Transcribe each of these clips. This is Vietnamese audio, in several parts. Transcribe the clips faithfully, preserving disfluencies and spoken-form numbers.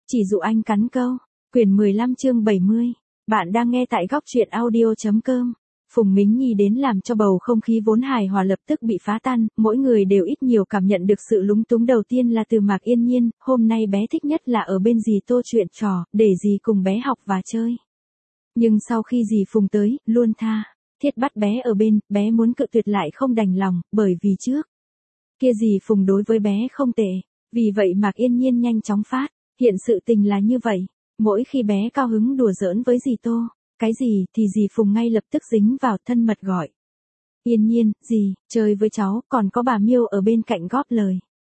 Chỉ dụ anh cắn câu. Quyển mười lăm chương bảy mươi. Bạn đang nghe tại góc truyện audio chấm com. Phùng Mính Nhi đến làm cho bầu không khí vốn hài hòa lập tức bị phá tan, mỗi người đều ít nhiều cảm nhận được sự lúng túng đầu tiên là từ Mạc Yên Nhiên, hôm nay bé thích nhất là ở bên dì Tô chuyện trò, để dì cùng bé học và chơi. Nhưng sau khi dì Phùng tới, luôn tha, thiết bắt bé ở bên, bé muốn cự tuyệt lại không đành lòng, bởi vì trước kia dì Phùng đối với bé không tệ, vì vậy Mạc Yên Nhiên nhanh chóng phát, hiện sự tình là như vậy, mỗi khi bé cao hứng đùa giỡn với dì Tô. Cái gì thì dì Phùng ngay lập tức dính vào thân mật gọi. Yên Nhiên, dì, chơi với cháu, còn có bà Miêu ở bên cạnh góp lời.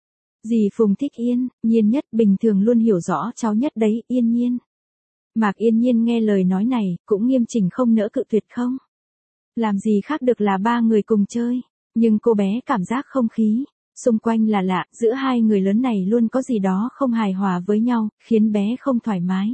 Dì Phùng thích Yên, Nhiên nhất, bình thường luôn hiểu rõ cháu nhất đấy, Yên Nhiên. Mạc Yên Nhiên nghe lời nói này, cũng nghiêm chỉnh không nỡ cự tuyệt không. Làm gì khác được là ba người cùng chơi, nhưng cô bé cảm giác không khí xung quanh là lạ, giữa hai người lớn này luôn có gì đó không hài hòa với nhau, khiến bé không thoải mái.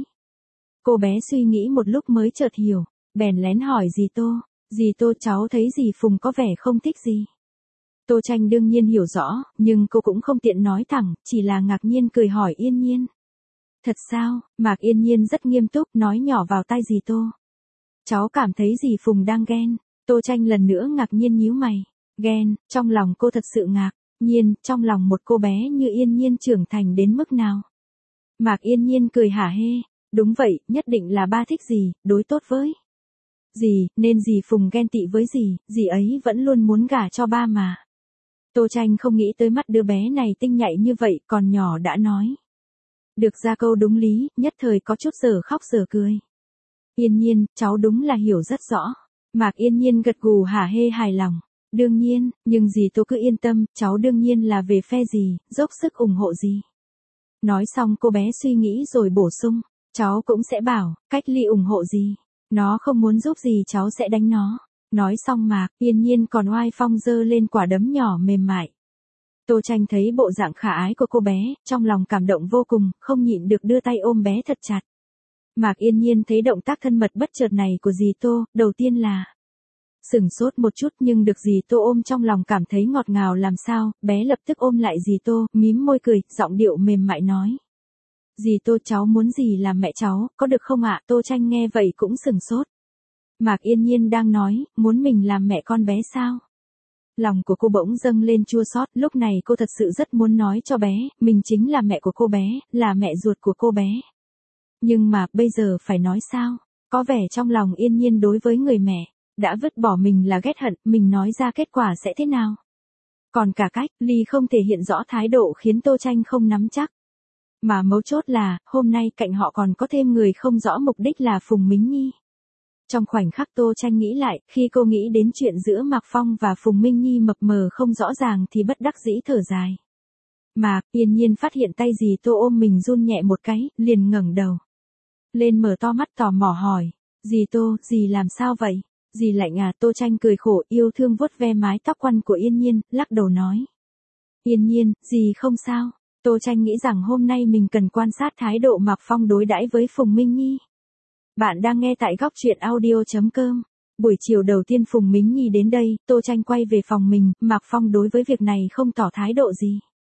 Cô bé suy nghĩ một lúc mới chợt hiểu, bèn lén hỏi dì Tô, dì Tô cháu thấy dì Phùng có vẻ không thích gì. Tô Tranh đương nhiên hiểu rõ, nhưng cô cũng không tiện nói thẳng, chỉ là ngạc nhiên cười hỏi Yên Nhiên. Thật sao? Mạc Yên Nhiên rất nghiêm túc nói nhỏ vào tai dì Tô. Cháu cảm thấy dì Phùng đang ghen. Tô Tranh lần nữa ngạc nhiên nhíu mày. Ghen, trong lòng cô thật sự ngạc nhiên, trong lòng một cô bé như Yên Nhiên trưởng thành đến mức nào. Mạc Yên Nhiên cười hả hê. Đúng vậy, nhất định là ba thích dì, đối tốt với dì, nên dì Phùng ghen tị với dì, dì ấy vẫn luôn muốn gả cho ba mà. Tô Tranh không nghĩ tới mắt đứa bé này tinh nhạy như vậy, còn nhỏ đã nói được ra câu đúng lý, nhất thời có chút giờ khóc giờ cười. Yên Nhiên, cháu đúng là hiểu rất rõ. Mạc Yên Nhiên gật gù hả hê hài lòng. Đương nhiên, nhưng dì Tô cứ yên tâm, cháu đương nhiên là về phe dì, dốc sức ủng hộ dì. Nói xong cô bé suy nghĩ rồi bổ sung. Cháu cũng sẽ bảo, cách ly ủng hộ gì. Nó không muốn giúp gì cháu sẽ đánh nó. Nói xong Mạc Yên Nhiên còn oai phong giơ lên quả đấm nhỏ mềm mại. Tô Tranh thấy bộ dạng khả ái của cô bé, trong lòng cảm động vô cùng, không nhịn được đưa tay ôm bé thật chặt. Mạc Yên Nhiên thấy động tác thân mật bất chợt này của dì Tô, đầu tiên là sửng sốt một chút nhưng được dì Tô ôm trong lòng cảm thấy ngọt ngào làm sao, bé lập tức ôm lại dì Tô, mím môi cười, giọng điệu mềm mại nói. Dì Tô cháu muốn dì làm mẹ cháu, có được không ạ? Tô Tranh nghe vậy cũng sửng sốt. Mạc Yên Nhiên đang nói, muốn mình làm mẹ con bé sao? Lòng của cô bỗng dâng lên chua xót, lúc này cô thật sự rất muốn nói cho bé, mình chính là mẹ của cô bé, là mẹ ruột của cô bé. Nhưng mà, bây giờ phải nói sao? Có vẻ trong lòng Yên Nhiên đối với người mẹ, đã vứt bỏ mình là ghét hận, mình nói ra kết quả sẽ thế nào? Còn cả cách, ly không thể hiện rõ thái độ khiến Tô Tranh không nắm chắc. Mà mấu chốt là, hôm nay cạnh họ còn có thêm người không rõ mục đích là Phùng Mính Nhi. Trong khoảnh khắc Tô Tranh nghĩ lại, khi cô nghĩ đến chuyện giữa Mạc Phong và Phùng Minh Nhi mập mờ không rõ ràng thì bất đắc dĩ thở dài. Mạc Yên Nhiên phát hiện tay dì Tô ôm mình run nhẹ một cái, liền ngẩng đầu lên mở to mắt tò mò hỏi. Dì Tô, dì làm sao vậy? Dì lạnh à? Tô Tranh cười khổ yêu thương vuốt ve mái tóc quăn của Yên Nhiên, lắc đầu nói. Yên Nhiên, dì không sao. Tô Tranh nghĩ rằng hôm nay mình cần quan sát thái độ Mạc Phong đối đãi với Phùng Minh Nhi. Bạn đang nghe tại góc truyện audio chấm com. Buổi chiều đầu tiên Phùng Mính Nhi đến đây, Tô Tranh quay về phòng mình, Mạc Phong đối với việc này không tỏ thái độ gì.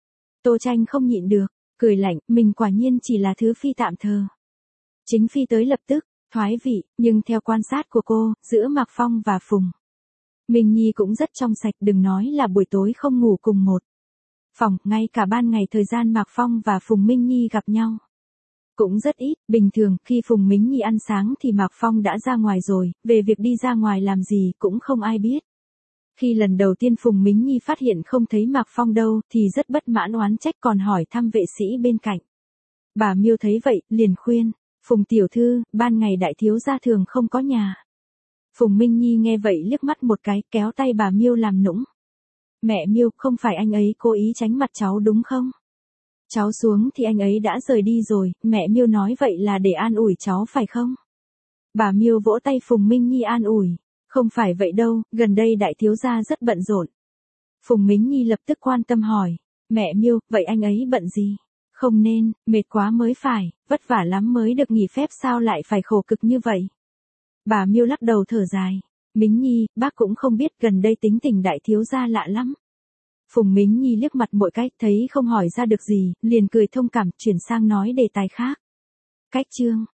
Tô Tranh không nhịn được, cười lạnh, mình quả nhiên chỉ là thứ phi tạm thờ. Chính phi tới lập tức, thoái vị, nhưng theo quan sát của cô, giữa Mạc Phong và Phùng Minh Nhi cũng rất trong sạch, đừng nói là buổi tối không ngủ cùng một phòng, ngay cả ban ngày thời gian Mạc Phong và Phùng Minh Nhi gặp nhau cũng rất ít, bình thường, khi Phùng Mính Nhi ăn sáng thì Mạc Phong đã ra ngoài rồi, về việc đi ra ngoài làm gì cũng không ai biết. Khi lần đầu tiên Phùng Mính Nhi phát hiện không thấy Mạc Phong đâu, thì rất bất mãn oán trách còn hỏi thăm vệ sĩ bên cạnh. Bà Miêu thấy vậy, liền khuyên, Phùng tiểu thư, ban ngày đại thiếu gia thường không có nhà. Phùng Minh Nhi nghe vậy liếc mắt một cái, kéo tay bà Miêu làm nũng. Mẹ Miêu, không phải anh ấy cố ý tránh mặt cháu đúng không? Cháu xuống thì anh ấy đã rời đi rồi, mẹ Miêu nói vậy là để an ủi cháu phải không? Bà Miêu vỗ tay Phùng Minh Nhi an ủi. Không phải vậy đâu, gần đây đại thiếu gia rất bận rộn. Phùng Mính Nhi lập tức quan tâm hỏi. Mẹ Miêu, vậy anh ấy bận gì? Không nên, mệt quá mới phải, vất vả lắm mới được nghỉ phép sao lại phải khổ cực như vậy? Bà Miêu lắc đầu thở dài. Mính Nhi, bác cũng không biết gần đây tính tình đại thiếu gia lạ lắm. Phùng Mính Nhi liếc mặt mỗi cách thấy không hỏi ra được gì, liền cười thông cảm, chuyển sang nói đề tài khác. Cách chương